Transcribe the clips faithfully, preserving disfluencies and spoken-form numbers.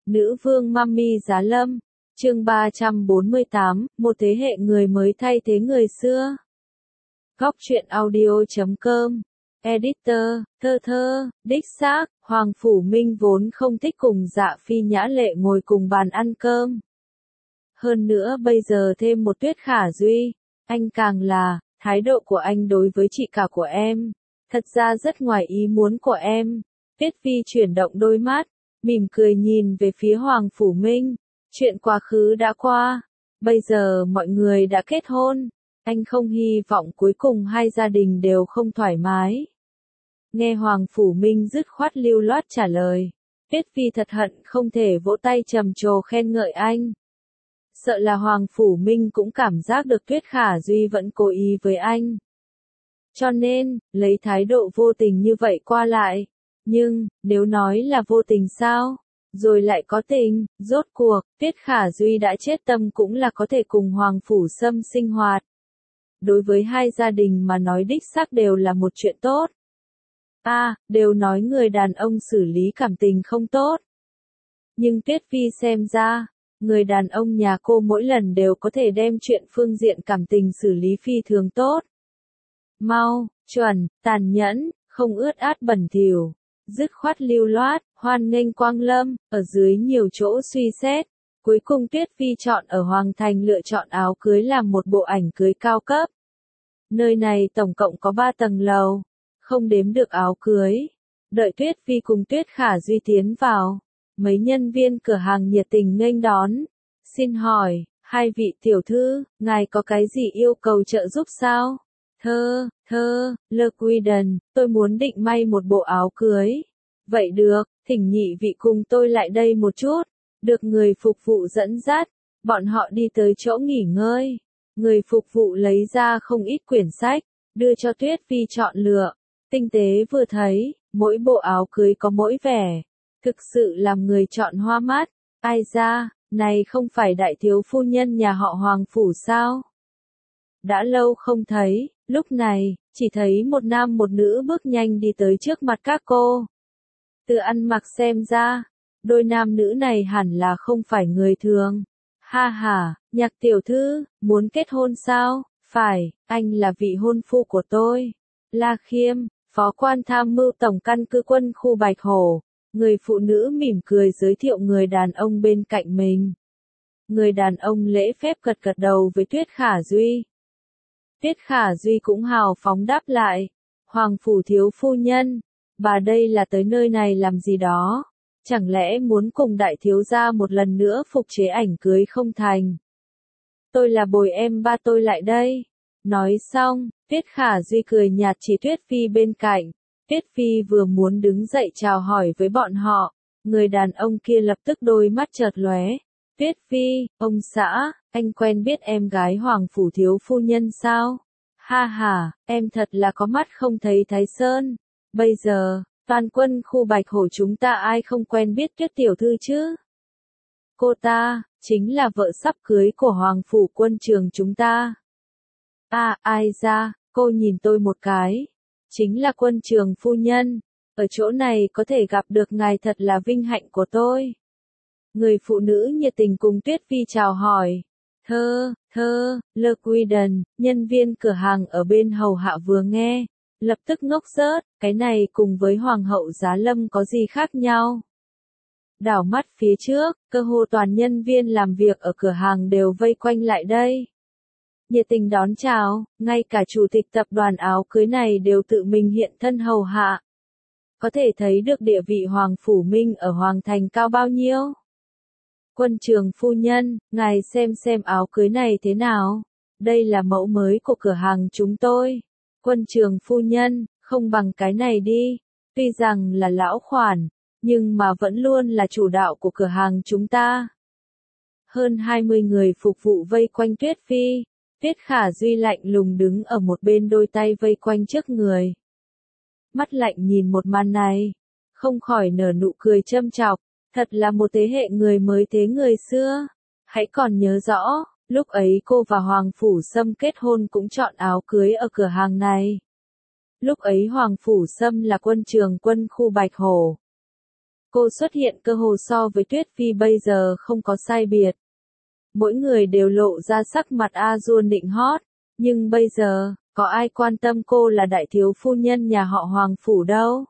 Nữ vương Mummy Giá Lâm, chương ba trăm bốn mươi tám, một thế hệ người mới thay thế người xưa. Góc truyện audio chấm com, Editor, thơ thơ, đích xác, Hoàng Phủ Minh vốn không thích cùng Dạ Phi Nhã Lệ ngồi cùng bàn ăn cơm. Hơn nữa bây giờ thêm một Tuyết Khả Duy, anh càng là, thái độ của anh đối với chị cả của em, thật ra rất ngoài ý muốn của em. Tuyết Phi chuyển động đôi mắt, mỉm cười nhìn về phía Hoàng Phủ Minh, chuyện quá khứ đã qua, bây giờ mọi người đã kết hôn, anh không hy vọng cuối cùng hai gia đình đều không thoải mái. Nghe Hoàng Phủ Minh dứt khoát lưu loát trả lời, Tuyết Phi thật hận không thể vỗ tay trầm trồ khen ngợi anh. Sợ là Hoàng Phủ Minh cũng cảm giác được Tuyết Khả Duy vẫn cố ý với anh. Cho nên, lấy thái độ vô tình như vậy qua lại. Nhưng, nếu nói là vô tình sao? Rồi lại có tình, rốt cuộc, Tuyết Khả Duy đã chết tâm cũng là có thể cùng Hoàng Phủ Sâm sinh hoạt. Đối với hai gia đình mà nói đích xác đều là một chuyện tốt. A, à, đều nói người đàn ông xử lý cảm tình không tốt. Nhưng Tuyết Phi xem ra, người đàn ông nhà cô mỗi lần đều có thể đem chuyện phương diện cảm tình xử lý phi thường tốt. Mau, chuẩn, tàn nhẫn, không ướt át bẩn thỉu, dứt khoát lưu loát, hoan nghênh quang lâm, ở dưới nhiều chỗ suy xét. Cuối cùng Tuyết Phi chọn ở Hoàng Thành lựa chọn áo cưới làm một bộ ảnh cưới cao cấp. Nơi này tổng cộng có ba tầng lầu, không đếm được áo cưới. Đợi Tuyết Phi cùng Tuyết Khả Duy tiến vào, mấy nhân viên cửa hàng nhiệt tình nghênh đón. Xin hỏi, hai vị tiểu thư, ngài có cái gì yêu cầu trợ giúp sao? Thơ, thơ, Le Quiden, tôi muốn định may một bộ áo cưới. Vậy được, thỉnh nhị vị cùng tôi lại đây một chút. Được người phục vụ dẫn dắt, bọn họ đi tới chỗ nghỉ ngơi. Người phục vụ lấy ra không ít quyển sách, đưa cho Tuyết Phi chọn lựa. Tinh tế vừa thấy, mỗi bộ áo cưới có mỗi vẻ. Thực sự làm người chọn hoa mắt. Ai ra, này không phải đại thiếu phu nhân nhà họ Hoàng Phủ sao? Đã lâu không thấy, lúc này, chỉ thấy một nam một nữ bước nhanh đi tới trước mặt các cô. Từ ăn mặc xem ra, đôi nam nữ này hẳn là không phải người thường. Ha ha, Nhạc tiểu thư, muốn kết hôn sao? Phải, anh là vị hôn phu của tôi. La Khiêm, phó quan tham mưu tổng căn cứ quân khu Bạch Hổ. Người phụ nữ mỉm cười giới thiệu người đàn ông bên cạnh mình. Người đàn ông lễ phép gật gật đầu với Tuyết Khả Duy. Tuyết Khả Duy cũng hào phóng đáp lại. Hoàng Phủ thiếu phu nhân, bà đây là tới nơi này làm gì đó? Chẳng lẽ muốn cùng đại thiếu gia một lần nữa phục chế ảnh cưới không thành? Tôi là bồi em ba tôi lại đây. Nói xong, Tuyết Khả Duy cười nhạt chỉ Tuyết Phi bên cạnh. Tuyết Phi vừa muốn đứng dậy chào hỏi với bọn họ, người đàn ông kia lập tức đôi mắt chợt lóe. Tuyết Phi, ông xã, anh quen biết em gái Hoàng Phủ thiếu phu nhân sao? Ha ha, em thật là có mắt không thấy Thái Sơn. Bây giờ, toàn quân khu Bạch Hổ chúng ta ai không quen biết Tuyết tiểu thư chứ? Cô ta, chính là vợ sắp cưới của Hoàng Phủ quân trường chúng ta. À, ai ra, cô nhìn tôi một cái. Chính là quân trường phu nhân. Ở chỗ này có thể gặp được ngài thật là vinh hạnh của tôi. Người phụ nữ nhiệt tình cùng Tuyết Phi chào hỏi. Thơ, thơ, Le Quiden, nhân viên cửa hàng ở bên hầu hạ vừa nghe. Lập tức ngốc rớt, cái này cùng với Hoàng hậu Giá Lâm có gì khác nhau? Đảo mắt phía trước, cơ hồ toàn nhân viên làm việc ở cửa hàng đều vây quanh lại đây. Nhiệt tình đón chào, ngay cả chủ tịch tập đoàn áo cưới này đều tự mình hiện thân hầu hạ. Có thể thấy được địa vị Hoàng Phủ Minh ở Hoàng Thành cao bao nhiêu. Quân trường phu nhân, ngài xem xem áo cưới này thế nào? Đây là mẫu mới của cửa hàng chúng tôi. Quân trường phu nhân, không bằng cái này đi. Tuy rằng là lão khoản, nhưng mà vẫn luôn là chủ đạo của cửa hàng chúng ta. Hơn hai mươi người phục vụ vây quanh Tuyết Phi. Tuyết Khả Duy lạnh lùng đứng ở một bên đôi tay vây quanh trước người. Mắt lạnh nhìn một màn này, không khỏi nở nụ cười châm chọc, thật là một thế hệ người mới thế người xưa. Hãy còn nhớ rõ, lúc ấy cô và Hoàng Phủ Sâm kết hôn cũng chọn áo cưới ở cửa hàng này. Lúc ấy Hoàng Phủ Sâm là quân trường quân khu Bạch Hổ. cô xuất hiện cơ hồ so với Tuyết Phi bây giờ không có sai biệt. Mỗi người đều lộ ra sắc mặt a dua nịnh hót, nhưng bây giờ, có ai quan tâm cô là đại thiếu phu nhân nhà họ Hoàng Phủ đâu.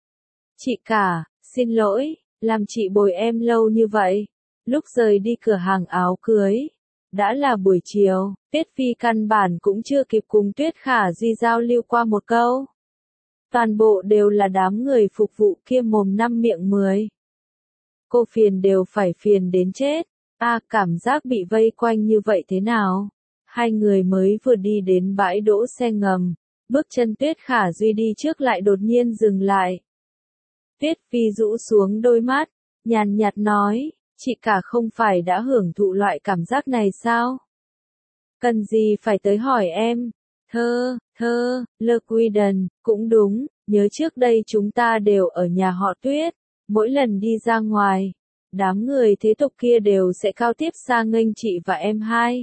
Chị cả, xin lỗi, làm chị bồi em lâu như vậy. Lúc rời đi cửa hàng áo cưới, đã là buổi chiều, Tuyết Phi căn bản cũng chưa kịp cùng Tuyết Khả Duy giao lưu qua một câu. Toàn bộ đều là đám người phục vụ kia mồm năm miệng mười. Cô phiền đều phải phiền đến chết. À, cảm giác bị vây quanh như vậy thế nào? Hai người mới vừa đi đến bãi đỗ xe ngầm, bước chân Tuyết Khả Duy đi trước lại đột nhiên dừng lại. Tuyết Phi rũ xuống đôi mắt, nhàn nhạt nói, chị cả không phải đã hưởng thụ loại cảm giác này sao? Cần gì phải tới hỏi em? Thơ, thơ, Lơ Quy Đần, cũng đúng, nhớ trước đây chúng ta đều ở nhà họ Tuyết, mỗi lần đi ra ngoài, đám người thế tục kia đều sẽ cao tiếp xa nghênh chị và em hai.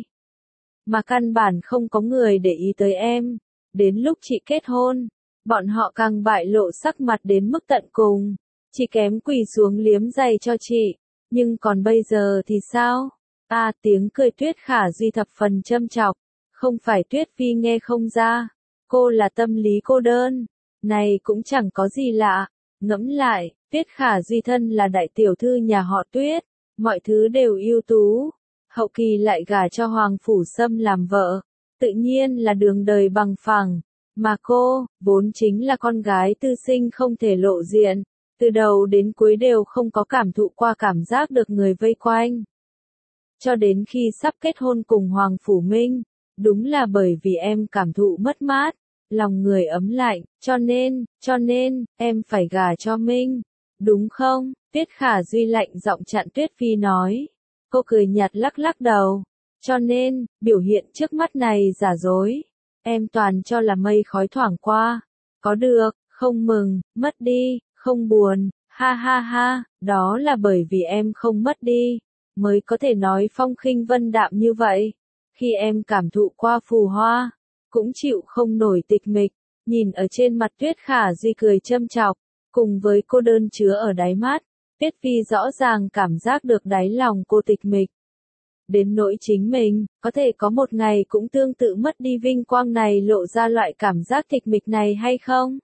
Mà căn bản không có người để ý tới em, đến lúc chị kết hôn, bọn họ càng bại lộ sắc mặt đến mức tận cùng, chỉ kém quỳ xuống liếm giày cho chị, nhưng còn bây giờ thì sao? À, tiếng cười Tuyết Khả Duy thập phần châm chọc, không phải Tuyết Phi nghe không ra, cô là tâm lý cô đơn, này cũng chẳng có gì lạ, ngẫm lại, Tuyết Khả Duy thân là đại tiểu thư nhà họ Tuyết, mọi thứ đều ưu tú, hậu kỳ lại gả cho Hoàng Phủ Sâm làm vợ, tự nhiên là đường đời bằng phẳng, mà cô, vốn chính là con gái tư sinh không thể lộ diện, từ đầu đến cuối đều không có cảm thụ qua cảm giác được người vây quanh. Cho đến khi sắp kết hôn cùng Hoàng Phủ Minh, đúng là bởi vì em cảm thụ mất mát, lòng người ấm lạnh, cho nên, cho nên, em phải gả cho Minh, đúng không? Tuyết Khả Duy lạnh giọng chặn Tuyết Phi nói. Cô cười nhạt lắc lắc đầu, cho nên, biểu hiện trước mắt này giả dối, em toàn cho là mây khói thoảng qua, có được, không mừng, mất đi, không buồn, ha ha ha, đó là bởi vì em không mất đi, mới có thể nói phong khinh vân đạm như vậy. Khi em cảm thụ qua phù hoa, cũng chịu không nổi tịch mịch, nhìn ở trên mặt Tuyết Khả Duy cười châm chọc, cùng với cô đơn chứa ở đáy mắt, Tuyết Phi rõ ràng cảm giác được đáy lòng cô tịch mịch. Đến nỗi chính mình, có thể có một ngày cũng tương tự mất đi vinh quang này lộ ra loại cảm giác tịch mịch này hay không?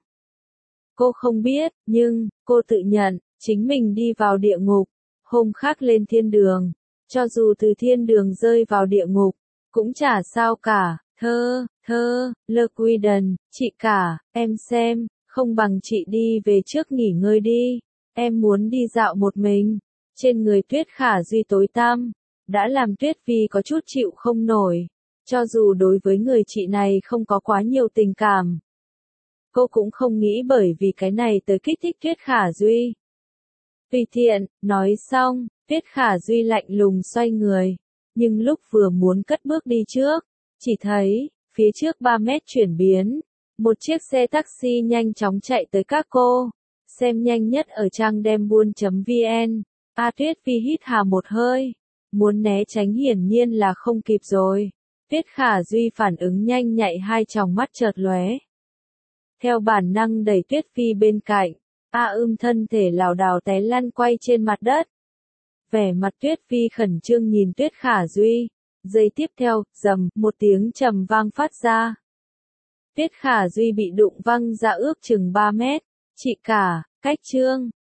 Cô không biết, nhưng, cô tự nhận, chính mình đi vào địa ngục, hôm khác lên thiên đường, cho dù từ thiên đường rơi vào địa ngục, cũng chả sao cả. Thơ, thơ, Lơ Quy Đần, chị cả, em xem, không bằng chị đi về trước nghỉ ngơi đi, em muốn đi dạo một mình. Trên người Tuyết Khả Duy tối tăm, đã làm Tuyết Phi có chút chịu không nổi, cho dù đối với người chị này không có quá nhiều tình cảm. Cô cũng không nghĩ bởi vì cái này tới kích thích Tuyết Khả Duy. Tùy tiện, nói xong, Tuyết Khả Duy lạnh lùng xoay người, nhưng lúc vừa muốn cất bước đi trước, chỉ thấy, phía trước ba mét chuyển biến, một chiếc xe taxi nhanh chóng chạy tới các cô, xem nhanh nhất ở trang đem buôn.vn, A Tuyết Phi hít hà một hơi, muốn né tránh hiển nhiên là không kịp rồi, Tuyết Khả Duy phản ứng nhanh nhạy hai tròng mắt chợt lóe. Theo bản năng đẩy Tuyết Phi bên cạnh, A ưm thân thể lảo đảo té lăn quay trên mặt đất. Vẻ mặt Tuyết Phi khẩn trương nhìn Tuyết Khả Duy. Giây tiếp theo, rầm, một tiếng trầm vang phát ra. Tuyết Khả Duy bị đụng văng ra ước chừng ba mét. Chị cả, cách trương.